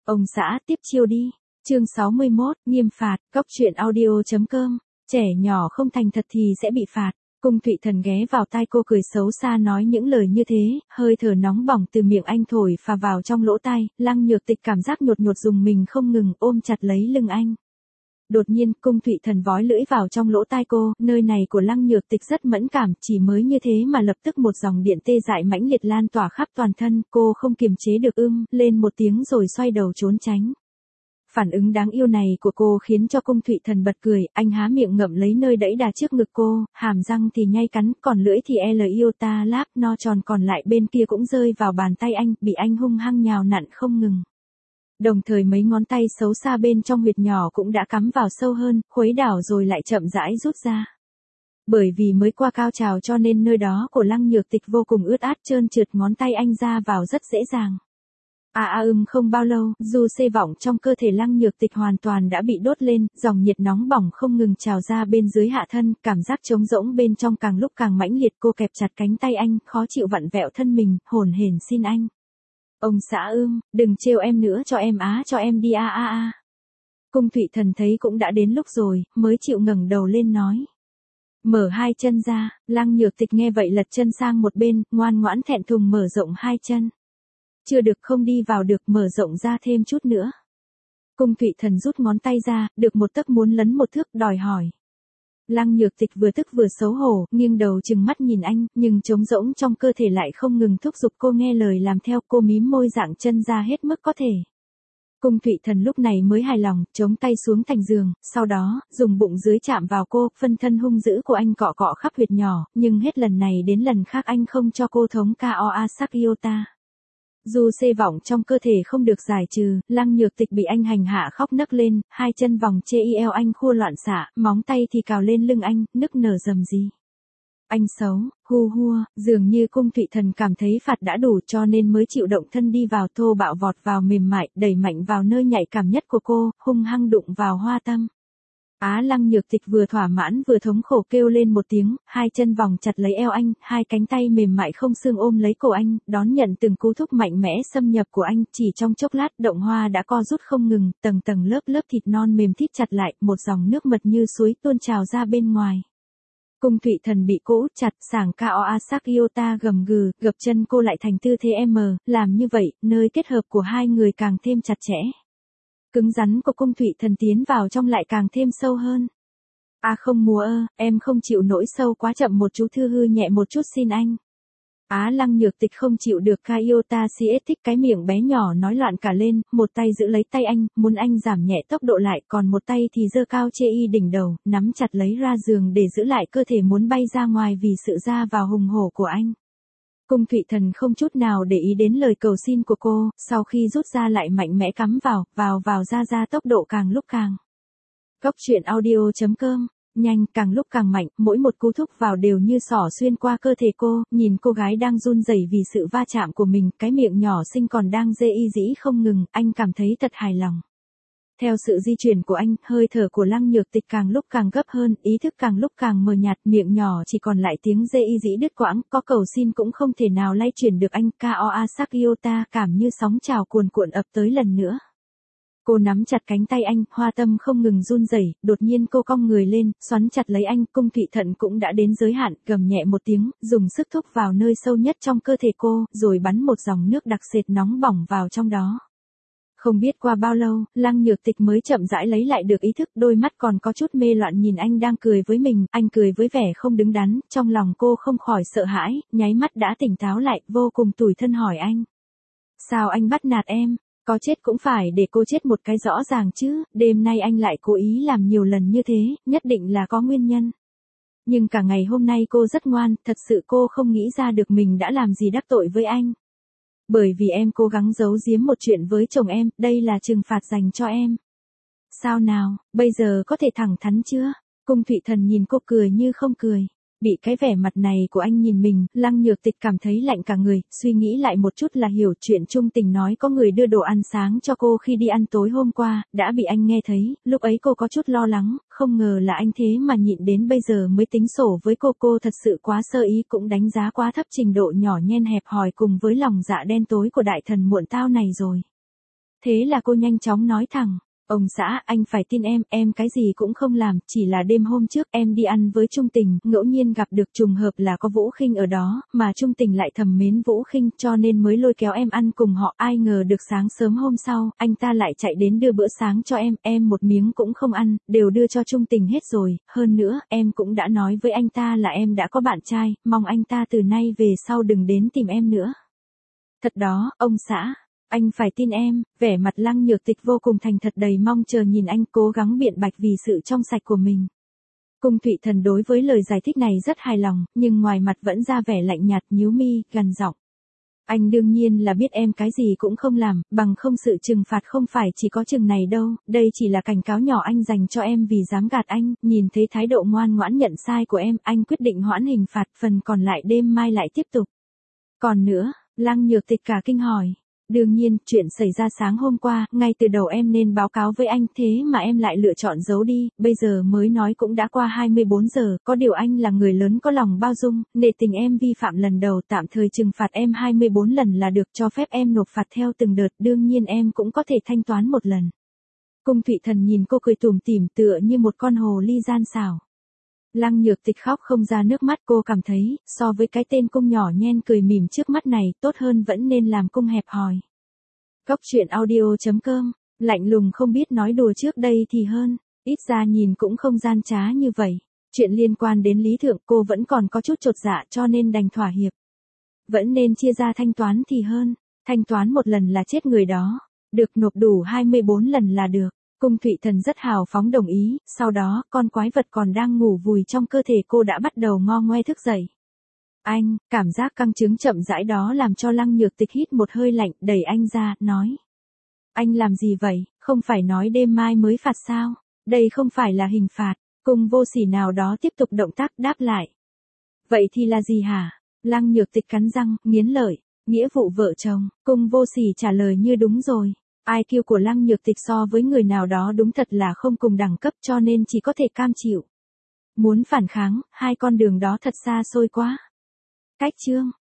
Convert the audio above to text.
Ông xã tiếp chiêu đi. Chương 61, nghiêm phạt, cóc truyện audio.com. Trẻ nhỏ không thành thật thì sẽ bị phạt. Cung Thụy Thần ghé vào tai cô cười xấu xa nói những lời như thế, hơi thở nóng bỏng từ miệng anh thổi phà vào trong lỗ tai, Lăng Nhược Tịch cảm giác nhột nhột dùng mình không ngừng ôm chặt lấy lưng anh. Đột nhiên, Cung Thụy Thần vói lưỡi vào trong lỗ tai cô, nơi này của Lăng Nhược Tịch rất mẫn cảm, chỉ mới như thế mà lập tức một dòng điện tê dại mãnh liệt lan tỏa khắp toàn thân, cô không kiềm chế được lên một tiếng rồi xoay đầu trốn tránh. Phản ứng đáng yêu này của cô khiến cho Cung Thụy Thần bật cười, anh há miệng ngậm lấy nơi đẫy đà trước ngực cô, hàm răng thì nhai cắn, còn lưỡi thì iota láp no tròn còn lại bên kia cũng rơi vào bàn tay anh, bị anh hung hăng nhào nặn không ngừng. Đồng thời mấy ngón tay xấu xa bên trong huyệt nhỏ cũng đã cắm vào sâu hơn, khuấy đảo rồi lại chậm rãi rút ra. Bởi vì mới qua cao trào cho nên nơi đó của Lăng Nhược Tịch vô cùng ướt át trơn trượt, ngón tay anh ra vào rất dễ dàng. Không bao lâu, du xê vọng trong cơ thể Lăng Nhược Tịch hoàn toàn đã bị đốt lên, dòng nhiệt nóng bỏng không ngừng trào ra bên dưới hạ thân, cảm giác trống rỗng bên trong càng lúc càng mãnh liệt, cô kẹp chặt cánh tay anh, khó chịu vặn vẹo thân mình, hồn hển xin anh. Ông xã đừng trêu em nữa cho em cho em đi Cung Thụy Thần thấy cũng đã đến lúc rồi, mới chịu ngẩng đầu lên nói. Mở hai chân ra, Lăng Nhược Tịch nghe vậy lật chân sang một bên, ngoan ngoãn thẹn thùng mở rộng hai chân. Chưa được, không đi vào được, mở rộng ra thêm chút nữa. Cung Thụy Thần rút ngón tay ra, được một tấc muốn lấn một thước, đòi hỏi. Lăng Nhược Tịch vừa tức vừa xấu hổ, nghiêng đầu trừng mắt nhìn anh, nhưng trống rỗng trong cơ thể lại không ngừng thúc giục cô nghe lời làm theo, cô mím môi dạng chân ra hết mức có thể. Cung Thụy Thần lúc này mới hài lòng, chống tay xuống thành giường, sau đó, dùng bụng dưới chạm vào cô, phân thân hung dữ của anh cọ cọ khắp huyệt nhỏ, nhưng hết lần này đến lần khác anh không cho cô thống KOA sắc iota. Dù xê vọng trong cơ thể không được giải trừ, Lăng Nhược Tịch bị anh hành hạ khóc nấc lên, hai chân vòng chê eo anh khua loạn xạ, móng tay thì cào lên lưng anh, nức nở rầm rì. Anh xấu, dường như Cung Thụy Thần cảm thấy phạt đã đủ cho nên mới chịu động thân đi vào, thô bạo vọt vào mềm mại, đẩy mạnh vào nơi nhạy cảm nhất của cô, hung hăng đụng vào hoa tâm. Lăng Nhược Tịch vừa thỏa mãn vừa thống khổ kêu lên một tiếng, hai chân vòng chặt lấy eo anh, hai cánh tay mềm mại không xương ôm lấy cổ anh, đón nhận từng cú thúc mạnh mẽ xâm nhập của anh, chỉ trong chốc lát động hoa đã co rút không ngừng, tầng tầng lớp lớp thịt non mềm thít chặt lại, một dòng nước mật như suối tuôn trào ra bên ngoài. Cung Thụy Thần bị cô út chặt, sảng KOA sắc iota gầm gừ, gập chân cô lại thành tư thế M, làm như vậy, nơi kết hợp của hai người càng thêm chặt chẽ. Cứng rắn của Cung Thụy Thần tiến vào trong lại càng thêm sâu hơn. Không múa em không chịu nổi, sâu quá, chậm một chú, thư hư nhẹ một chút xin anh. Lăng Nhược Tịch không chịu được iota siết thích, cái miệng bé nhỏ nói loạn cả lên, một tay giữ lấy tay anh, muốn anh giảm nhẹ tốc độ lại, còn một tay thì giơ cao chê y đỉnh đầu, nắm chặt lấy ra giường để giữ lại cơ thể muốn bay ra ngoài vì sự ra vào hùng hổ của anh. Cung Thụy Thần không chút nào để ý đến lời cầu xin của cô, sau khi rút ra lại mạnh mẽ cắm vào ra tốc độ càng lúc càng. Cóc truyện audio.com, nhanh, càng lúc càng mạnh, mỗi một cú thúc vào đều như xỏ xuyên qua cơ thể cô, nhìn cô gái đang run rẩy vì sự va chạm của mình, cái miệng nhỏ xinh còn đang dê y dĩ không ngừng, anh cảm thấy thật hài lòng. Theo sự di chuyển của anh, hơi thở của Lăng Nhược Tịch càng lúc càng gấp hơn, ý thức càng lúc càng mờ nhạt, miệng nhỏ chỉ còn lại tiếng dê y dĩ đứt quãng, có cầu xin cũng không thể nào lay chuyển được anh, KOA sắc iota cảm như sóng trào cuồn cuộn ập tới lần nữa. Cô nắm chặt cánh tay anh, hoa tâm không ngừng run rẩy, đột nhiên cô cong người lên, xoắn chặt lấy anh, Cung Thụy Thần cũng đã đến giới hạn, gầm nhẹ một tiếng, dùng sức thúc vào nơi sâu nhất trong cơ thể cô, rồi bắn một dòng nước đặc sệt nóng bỏng vào trong đó. Không biết qua bao lâu, Lăng Nhược Tịch mới chậm rãi lấy lại được ý thức, đôi mắt còn có chút mê loạn nhìn anh đang cười với mình, anh cười với vẻ không đứng đắn, trong lòng cô không khỏi sợ hãi, nháy mắt đã tỉnh táo lại, vô cùng tủi thân hỏi anh. Sao anh bắt nạt em? Có chết cũng phải để cô chết một cái rõ ràng chứ, đêm nay anh lại cố ý làm nhiều lần như thế, nhất định là có nguyên nhân. Nhưng cả ngày hôm nay cô rất ngoan, thật sự cô không nghĩ ra được mình đã làm gì đắc tội với anh. Bởi vì em cố gắng giấu giếm một chuyện với chồng em, đây là trừng phạt dành cho em. Sao nào, bây giờ có thể thẳng thắn chưa? Cung Thụy Thần nhìn cô cười như không cười. Bị cái vẻ mặt này của anh nhìn mình, Lăng Nhược Tịch cảm thấy lạnh cả người, suy nghĩ lại một chút là hiểu chuyện trung tình nói có người đưa đồ ăn sáng cho cô khi đi ăn tối hôm qua, đã bị anh nghe thấy, lúc ấy cô có chút lo lắng, không ngờ là anh thế mà nhịn đến bây giờ mới tính sổ với cô thật sự quá sơ ý, cũng đánh giá quá thấp trình độ nhỏ nhen hẹp hòi cùng với lòng dạ đen tối của đại thần muộn tao này rồi. Thế là cô nhanh chóng nói thẳng. Ông xã, anh phải tin em cái gì cũng không làm, chỉ là đêm hôm trước em đi ăn với Trung Tình, ngẫu nhiên gặp được trùng hợp là có Vũ Khinh ở đó, mà Trung Tình lại thầm mến Vũ Khinh cho nên mới lôi kéo em ăn cùng họ, ai ngờ được sáng sớm hôm sau, anh ta lại chạy đến đưa bữa sáng cho em một miếng cũng không ăn, đều đưa cho Trung Tình hết rồi, hơn nữa, em cũng đã nói với anh ta là em đã có bạn trai, mong anh ta từ nay về sau đừng đến tìm em nữa. Thật đó, ông xã. Anh phải tin em, vẻ mặt Lăng Nhược Tịch vô cùng thành thật đầy mong chờ nhìn anh cố gắng biện bạch vì sự trong sạch của mình. Cung Thụy Thần đối với lời giải thích này rất hài lòng, nhưng ngoài mặt vẫn ra vẻ lạnh nhạt nhíu mi, gằn giọng. Anh đương nhiên là biết em cái gì cũng không làm, bằng không sự trừng phạt không phải chỉ có chừng này đâu, đây chỉ là cảnh cáo nhỏ anh dành cho em vì dám gạt anh, nhìn thấy thái độ ngoan ngoãn nhận sai của em, anh quyết định hoãn hình phạt, phần còn lại đêm mai lại tiếp tục. Còn nữa, Lăng Nhược Tịch cả kinh hỏi. Đương nhiên, chuyện xảy ra sáng hôm qua, ngay từ đầu em nên báo cáo với anh thế mà em lại lựa chọn giấu đi, bây giờ mới nói cũng đã qua 24 giờ, có điều anh là người lớn có lòng bao dung, nể tình em vi phạm lần đầu tạm thời trừng phạt em 24 lần là được cho phép em nộp phạt theo từng đợt, đương nhiên em cũng có thể thanh toán một lần. Cung Thụy Thần nhìn cô cười tủm tỉm tựa như một con hồ ly gian xảo. Lăng Nhược Tịch khóc không ra nước mắt cô cảm thấy, so với cái tên cung nhỏ nhen cười mỉm trước mắt này, tốt hơn vẫn nên làm cung hẹp hòi. Cốc truyện audio.com, lạnh lùng không biết nói đùa trước đây thì hơn, ít ra nhìn cũng không gian trá như vậy. Chuyện liên quan đến Lý Thượng cô vẫn còn có chút chột dạ cho nên đành thỏa hiệp. Vẫn nên chia ra thanh toán thì hơn, thanh toán một lần là chết người đó, được nộp đủ 24 lần là được. Cung Thụy Thần rất hào phóng đồng ý, sau đó, con quái vật còn đang ngủ vùi trong cơ thể cô đã bắt đầu ngo ngoe thức dậy. Anh, cảm giác căng cứng chậm rãi đó làm cho Lăng Nhược Tịch hít một hơi lạnh, đẩy anh ra, nói. Anh làm gì vậy, không phải nói đêm mai mới phạt sao, đây không phải là hình phạt, Cung Vô Sỉ nào đó tiếp tục động tác đáp lại. Vậy thì là gì hả? Lăng Nhược Tịch cắn răng, nghiến lợi, nghĩa vụ vợ chồng, Cung Vô Sỉ trả lời như đúng rồi. IQ của Lăng Nhược Tịch so với người nào đó đúng thật là không cùng đẳng cấp cho nên chỉ có thể cam chịu. Muốn phản kháng, hai con đường đó thật xa xôi quá. Cách chương